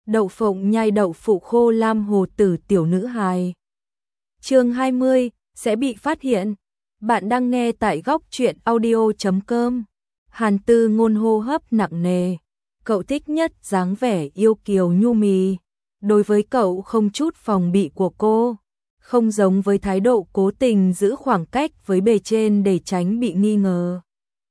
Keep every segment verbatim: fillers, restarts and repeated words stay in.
Đậu phộng nhai đậu phụ khô lam hồ tử tiểu nữ hài. Chương hai mươi, sẽ bị phát hiện. Bạn đang nghe tại góc truyện audio chấm com. Hàn Tư Ngôn hô hấp nặng nề. Cậu thích nhất dáng vẻ yêu kiều nhu mì. Đối với cậu không chút phòng bị của cô, không giống với thái độ cố tình giữ khoảng cách với bề trên để tránh bị nghi ngờ.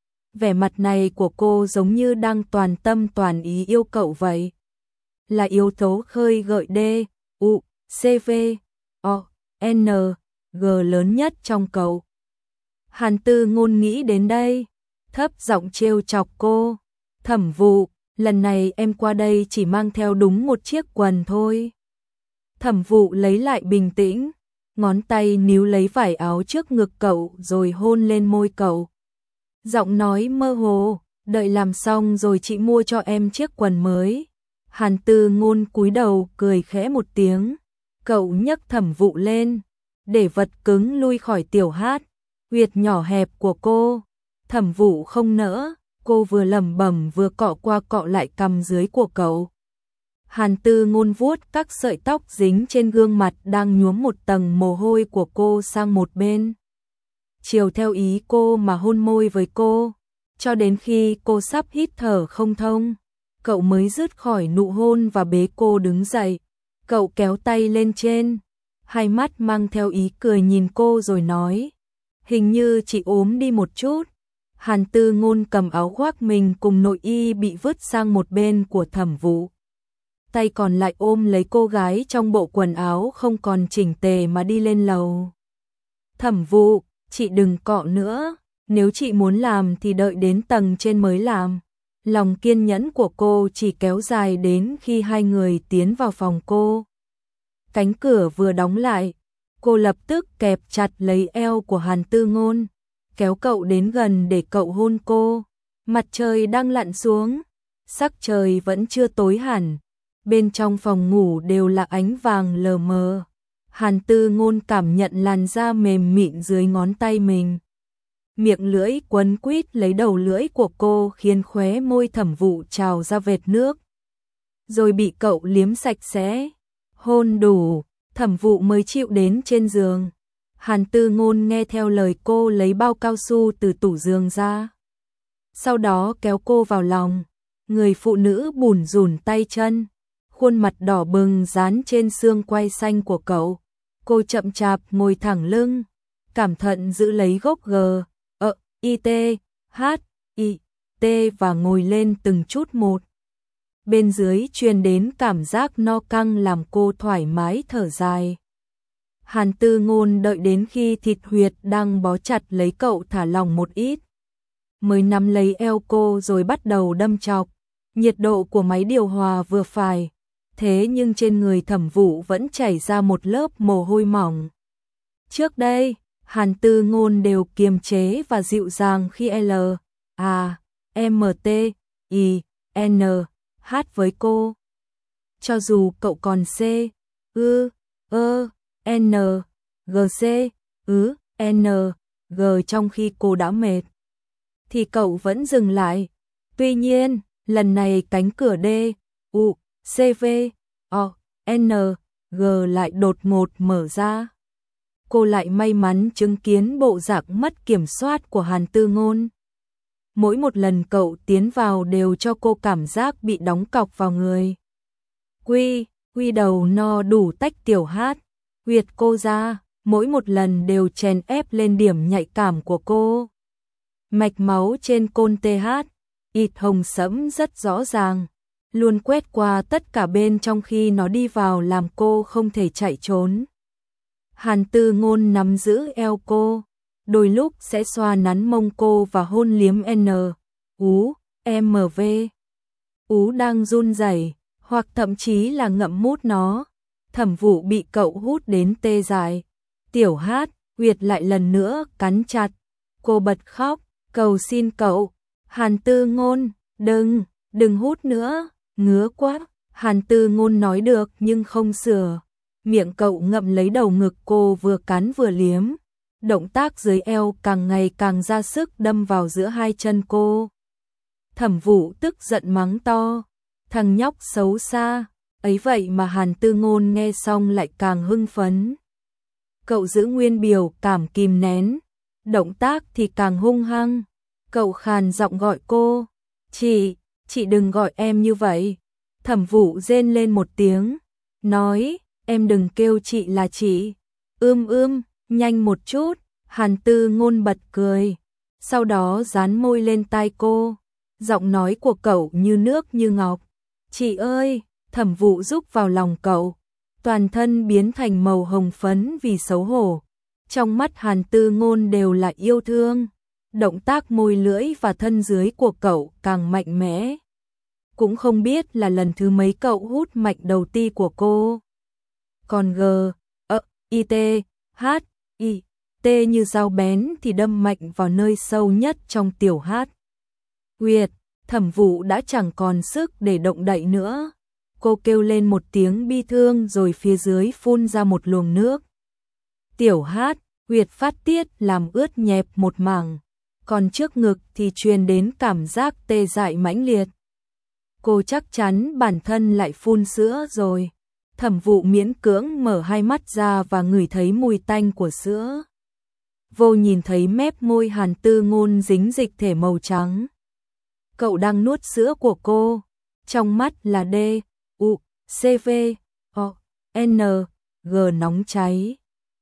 Vẻ mặt này của cô giống như đang toàn tâm toàn ý yêu cậu vậy. Là yếu tố khơi gợi D, U, C, V, O, N, G lớn nhất trong cậu. Hàn Tư Ngôn nghĩ đến đây, thấp giọng trêu chọc cô. Thẩm Vụ, lần này em qua đây chỉ mang theo đúng một chiếc quần thôi. Thẩm Vụ lấy lại bình tĩnh, ngón tay níu lấy vải áo trước ngực cậu rồi hôn lên môi cậu. Giọng nói mơ hồ, đợi làm xong rồi chị mua cho em chiếc quần mới. Hàn Tư Ngôn cúi đầu cười khẽ một tiếng, cậu nhấc Thẩm Vụ lên, để vật cứng lui khỏi tiểu hát, huyệt nhỏ hẹp của cô. Thẩm Vụ không nỡ, cô vừa lẩm bẩm vừa cọ qua cọ lại cằm dưới của cậu. Hàn Tư Ngôn vuốt các sợi tóc dính trên gương mặt đang nhuốm một tầng mồ hôi của cô sang một bên. Chiều theo ý cô mà hôn môi với cô, cho đến khi cô sắp hít thở không thông, cậu mới dứt khỏi nụ hôn và bế cô đứng dậy. Cậu kéo tay lên trên, hai mắt mang theo ý cười nhìn cô rồi nói, hình như chị ốm đi một chút. Hàn Tư Ngôn cầm áo khoác mình cùng nội y bị vứt sang một bên của Thẩm Vụ. Tay còn lại ôm lấy cô gái trong bộ quần áo không còn chỉnh tề mà đi lên lầu. Thẩm Vụ, chị đừng cọ nữa, nếu chị muốn làm thì đợi đến tầng trên mới làm. Lòng kiên nhẫn của cô chỉ kéo dài đến khi hai người tiến vào phòng cô. Cánh cửa vừa đóng lại, cô lập tức kẹp chặt lấy eo của Hàn Tư Ngôn, kéo cậu đến gần để cậu hôn cô. Mặt trời đang lặn xuống, sắc trời vẫn chưa tối hẳn, bên trong phòng ngủ đều là ánh vàng lờ mờ. Hàn Tư Ngôn cảm nhận làn da mềm mịn dưới ngón tay mình. Miệng lưỡi quấn quýt lấy đầu lưỡi của cô khiến khóe môi Thẩm Vụ trào ra vệt nước, rồi bị cậu liếm sạch sẽ. Hôn đủ, Thẩm Vụ mới chịu đến trên giường. Hàn Tư Ngôn nghe theo lời cô lấy bao cao su từ tủ giường ra, sau đó kéo cô vào lòng. Người phụ nữ bủn rủn tay chân, khuôn mặt đỏ bừng dán trên xương quai xanh của cậu. Cô chậm chạp ngồi thẳng lưng, cẩn thận giữ lấy gốc G, ợ, I, T, H, I, T và ngồi lên từng chút một. Bên dưới truyền đến cảm giác no căng làm cô thoải mái thở dài. Hàn Tư Ngôn đợi đến khi thịt huyệt đang bó chặt lấy cậu thả lỏng một ít, mới nắm lấy eo cô rồi bắt đầu đâm chọc. Nhiệt độ của máy điều hòa vừa phải, thế nhưng trên người Thẩm Vụ vẫn chảy ra một lớp mồ hôi mỏng. Trước đây, Hàn Tư Ngôn đều kiềm chế và dịu dàng khi L, A, M, T, I, N, H với cô. Cho dù cậu còn C, ư, ơ, N, G, C, ứ, N, G trong khi cô đã mệt, thì cậu vẫn dừng lại. Tuy nhiên, lần này cánh cửa D, U, C, V, O, N, G lại đột ngột mở ra. Cô lại may mắn chứng kiến bộ dạng mất kiểm soát của Hàn Tư Ngôn. Mỗi một lần cậu tiến vào đều cho cô cảm giác bị đóng cọc vào người. Quy, quy đầu no đủ tách tiểu hát, huyệt cô ra, mỗi một lần đều chèn ép lên điểm nhạy cảm của cô. Mạch máu trên côn tê hát, ít hồng sẫm rất rõ ràng, luôn quét qua tất cả bên trong khi nó đi vào làm cô không thể chạy trốn. Hàn Tư Ngôn nắm giữ eo cô, đôi lúc sẽ xoa nắn mông cô và hôn liếm N, Ú, M, V. Ú đang run rẩy, hoặc thậm chí là ngậm mút nó. Thẩm Vụ bị cậu hút đến tê dại. Tiểu hát, huyệt lại lần nữa cắn chặt. Cô bật khóc, cầu xin cậu. Hàn Tư Ngôn, đừng, đừng hút nữa, ngứa quá. Hàn Tư Ngôn nói được nhưng không sửa. Miệng cậu ngậm lấy đầu ngực cô vừa cắn vừa liếm. Động tác dưới eo càng ngày càng ra sức đâm vào giữa hai chân cô. Thẩm Vụ tức giận mắng to, thằng nhóc xấu xa, Ấy vậy mà Hàn Tư Ngôn nghe xong lại càng hưng phấn. Cậu giữ nguyên biểu cảm kìm nén, động tác thì càng hung hăng. Cậu khàn giọng gọi cô, chị, chị đừng gọi em như vậy. Thẩm Vũ rên lên một tiếng, nói, em đừng kêu chị là chị. Ưm ưm, nhanh một chút. Hàn Tư Ngôn bật cười, sau đó dán môi lên tai cô. Giọng nói của cậu như nước như ngọc. Chị ơi, Thẩm Vũ rúc vào lòng cậu, toàn thân biến thành màu hồng phấn vì xấu hổ. Trong mắt Hàn Tư Ngôn đều là yêu thương. Động tác môi lưỡi và thân dưới của cậu càng mạnh mẽ. Cũng không biết là lần thứ mấy cậu hút mạnh đầu ti của cô. Còn G, ơ, I, T, H, I, T như dao bén thì đâm mạnh vào nơi sâu nhất trong tiểu hát. Huyệt, Thẩm Vũ đã chẳng còn sức để động đậy nữa. Cô kêu lên một tiếng bi thương rồi phía dưới phun ra một luồng nước. Tiểu hát, huyệt phát tiết làm ướt nhẹp một mảng, còn trước ngực thì truyền đến cảm giác tê dại mãnh liệt. Cô chắc chắn bản thân lại phun sữa rồi. Thẩm Vũ miễn cưỡng mở hai mắt ra và ngửi thấy mùi tanh của sữa. Vô nhìn thấy mép môi Hàn Tư Ngôn dính dịch thể màu trắng. Cậu đang nuốt sữa của cô, trong mắt là D, U, C, V, O, N, G nóng cháy.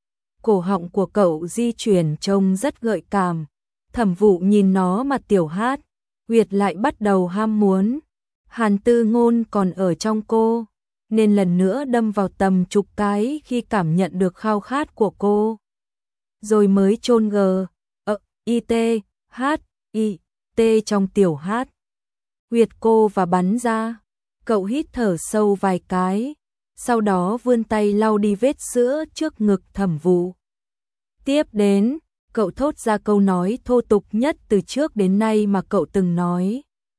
Cổ họng của cậu di chuyển trông rất gợi cảm. Thẩm Vũ nhìn nó mà tiểu hát, huyệt lại bắt đầu ham muốn. Hàn Tư Ngôn còn ở trong cô, nên lần nữa đâm vào tầm chục cái khi cảm nhận được khao khát của cô. Rồi mới chôn G, ơ, I, T, H, I, T trong tiểu hát. Huyệt cô và bắn ra. Cậu hít thở sâu vài cái, sau đó vươn tay lau đi vết sữa trước ngực Thẩm Vũ. Tiếp đến, cậu thốt ra câu nói thô tục nhất từ trước đến nay mà cậu từng nói.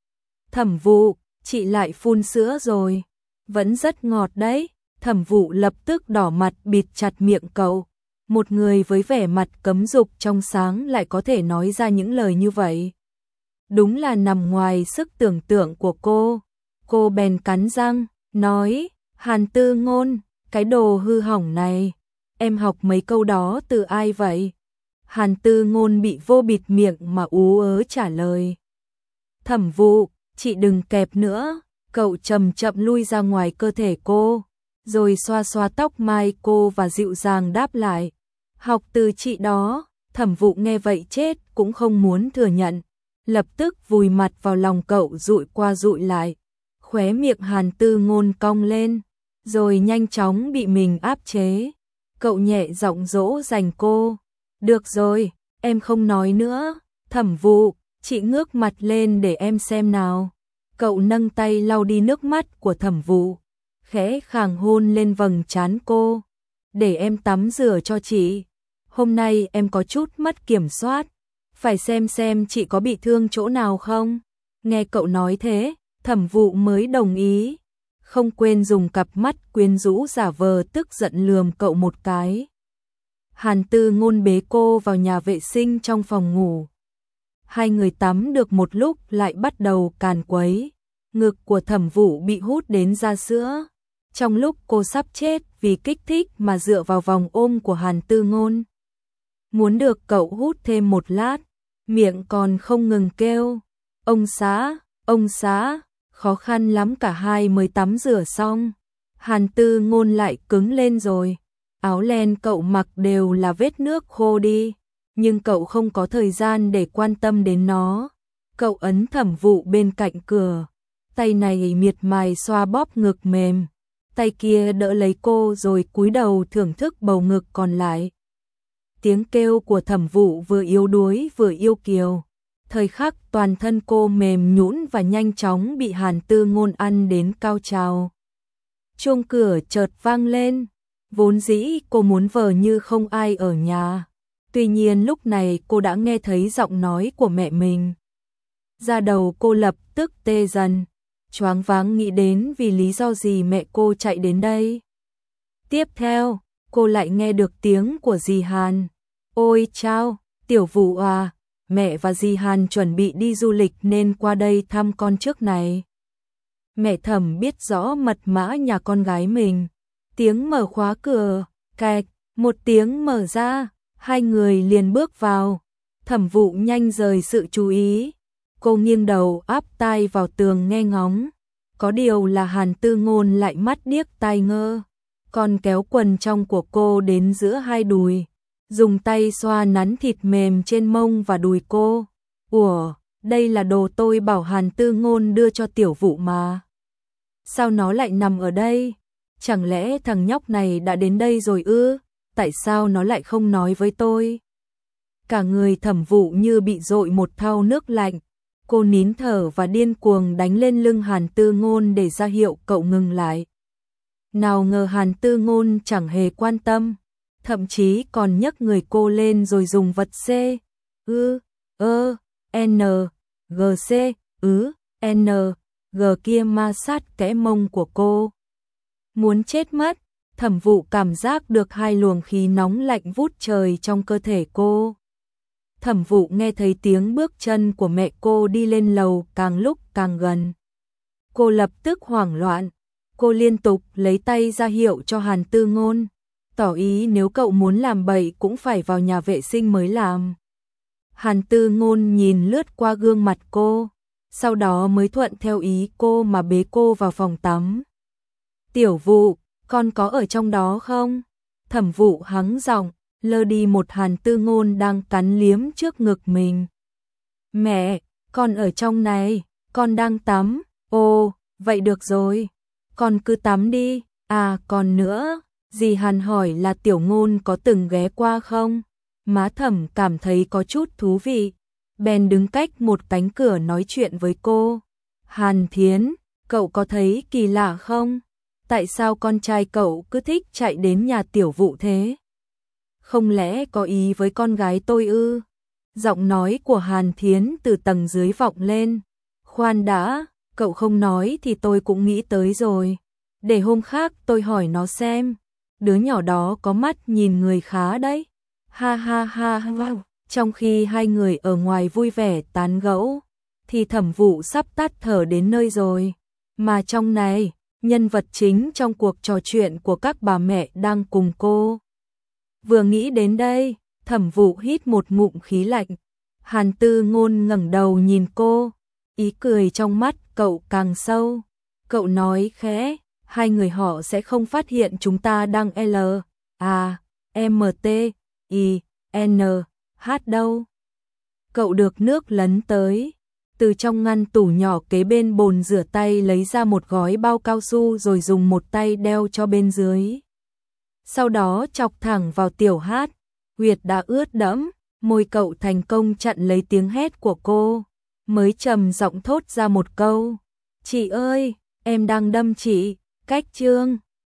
Thẩm Vũ, chị lại phun sữa rồi. Vẫn rất ngọt đấy. Thẩm Vũ lập tức đỏ mặt bịt chặt miệng cậu. Một người với vẻ mặt cấm dục trong sáng lại có thể nói ra những lời như vậy. Đúng là nằm ngoài sức tưởng tượng của cô. Cô bèn cắn răng, nói, Hàn Tư Ngôn, cái đồ hư hỏng này, em học mấy câu đó từ ai vậy? Hàn Tư Ngôn bị vô bịt miệng mà ú ớ trả lời. Thẩm Vũ, chị đừng kẹp nữa. Cậu chậm chậm lui ra ngoài cơ thể cô, rồi xoa xoa tóc mai cô và dịu dàng đáp lại. Học từ chị đó. Thẩm Vũ nghe vậy chết cũng không muốn thừa nhận. Lập tức vùi mặt vào lòng cậu dụi qua dụi lại. Khóe miệng Hàn Tư Ngôn cong lên, rồi nhanh chóng bị mình áp chế. Cậu nhẹ giọng dỗ dành cô. Được rồi, em không nói nữa. Thẩm Vũ, chị ngước mặt lên để em xem nào. Cậu nâng tay lau đi nước mắt của Thẩm Vũ, khẽ khàng hôn lên vầng trán cô. Để em tắm rửa cho chị. Hôm nay em có chút mất kiểm soát, phải xem xem chị có bị thương chỗ nào không. Nghe cậu nói thế, Thẩm Vũ mới đồng ý, không quên dùng cặp mắt quyến rũ giả vờ tức giận lườm cậu một cái. Hàn Tư Ngôn bế cô vào nhà vệ sinh trong phòng ngủ. Hai người tắm được một lúc lại bắt đầu càn quấy. Ngực của Thẩm Vũ bị hút đến ra sữa. Trong lúc cô sắp chết vì kích thích mà dựa vào vòng ôm của Hàn Tư Ngôn. Muốn được cậu hút thêm một lát, miệng còn không ngừng kêu. Ông xã, ông xã, khó khăn lắm cả hai mới tắm rửa xong. Hàn Tư Ngôn lại cứng lên rồi. Áo len cậu mặc đều là vết nước khô đi, nhưng cậu không có thời gian để quan tâm đến nó. Cậu ấn Thẩm Vũ bên cạnh cửa, tay này miệt mài xoa bóp ngực mềm, tay kia đỡ lấy cô rồi cúi đầu thưởng thức bầu ngực còn lại. Tiếng kêu của Thẩm Vũ vừa yếu đuối vừa yêu kiều. Thời khắc toàn thân cô mềm nhũn và nhanh chóng bị Hàn Tư Ngôn ăn đến cao trào. Chuông cửa chợt vang lên. Vốn dĩ cô muốn vờ như không ai ở nhà. Tuy nhiên lúc này cô đã nghe thấy giọng nói của mẹ mình. Da đầu cô lập tức tê dần, choáng váng nghĩ đến vì lý do gì mẹ cô chạy đến đây. Tiếp theo, cô lại nghe được tiếng của dì Hàn. Ôi chao, Tiểu Vũ à, mẹ và dì Hàn chuẩn bị đi du lịch nên qua đây thăm con trước này. Mẹ Thẩm biết rõ mật mã nhà con gái mình. Tiếng mở khóa cửa, cạch, một tiếng mở ra, hai người liền bước vào. Thẩm Vụ nhanh rời sự chú ý. Cô nghiêng đầu áp tai vào tường nghe ngóng. Có điều là Hàn Tư Ngôn lại mắt điếc tai ngơ. Còn kéo quần trong của cô đến giữa hai đùi. Dùng tay xoa nắn thịt mềm trên mông và đùi cô. Ủa, đây là đồ tôi bảo Hàn Tư Ngôn đưa cho Tiểu Vụ mà. Sao nó lại nằm ở đây? Chẳng lẽ thằng nhóc này đã đến đây rồi ư? Tại sao nó lại không nói với tôi? Cả người Thẩm Vụ như bị dội một thau nước lạnh. Cô nín thở và điên cuồng đánh lên lưng Hàn Tư Ngôn để ra hiệu cậu ngừng lại. Nào ngờ Hàn Tư Ngôn chẳng hề quan tâm, thậm chí còn nhấc người cô lên rồi dùng vật C, ư, ơ, n, g, c, ứ, n, g kia ma sát kẽ mông của cô. Muốn chết mất, Thẩm Vụ cảm giác được hai luồng khí nóng lạnh vút trời trong cơ thể cô. Thẩm Vụ nghe thấy tiếng bước chân của mẹ cô đi lên lầu càng lúc càng gần. Cô lập tức hoảng loạn, cô liên tục lấy tay ra hiệu cho Hàn Tư Ngôn, tỏ ý nếu cậu muốn làm bậy cũng phải vào nhà vệ sinh mới làm. Hàn Tư Ngôn nhìn lướt qua gương mặt cô, sau đó mới thuận theo ý cô mà bế cô vào phòng tắm. Tiểu Vụ, con có ở trong đó không? Thẩm Vụ hắng giọng, lơ đi một Hàn Tư Ngôn đang cắn liếm trước ngực mình. Mẹ, con ở trong này, con đang tắm. Ồ, vậy được rồi, con cứ tắm đi. À còn nữa, dì Hàn hỏi là Tiểu Ngôn có từng ghé qua không? Má Thẩm cảm thấy có chút thú vị, bèn đứng cách một cánh cửa nói chuyện với cô. Hàn Thiến, cậu có thấy kỳ lạ không? Tại sao con trai cậu cứ thích chạy đến nhà Tiểu Vụ thế? Không lẽ có ý với con gái tôi ư? Giọng nói của Hàn Thiến từ tầng dưới vọng lên. Khoan đã, cậu không nói thì tôi cũng nghĩ tới rồi. Để hôm khác tôi hỏi nó xem. Đứa nhỏ đó có mắt nhìn người khá đấy. Ha ha ha ha. Trong khi hai người ở ngoài vui vẻ tán gẫu, thì Thẩm Vụ sắp tắt thở đến nơi rồi. Mà trong này, nhân vật chính trong cuộc trò chuyện của các bà mẹ đang cùng cô. Vừa nghĩ đến đây, Thẩm Vụ hít một ngụm khí lạnh. Hàn Tư Ngôn ngẩng đầu nhìn cô, ý cười trong mắt cậu càng sâu. Cậu nói khẽ, hai người họ sẽ không phát hiện chúng ta đang L, A, M, T, I, N, H đâu. Cậu được nước lấn tới, từ trong ngăn tủ nhỏ kế bên bồn rửa tay lấy ra một gói bao cao su rồi dùng một tay đeo cho bên dưới. Sau đó chọc thẳng vào Tiểu Hát, huyệt đã ướt đẫm, môi cậu thành công chặn lấy tiếng hét của cô, mới trầm giọng thốt ra một câu. Chị ơi, em đang đâm chị, cách chương.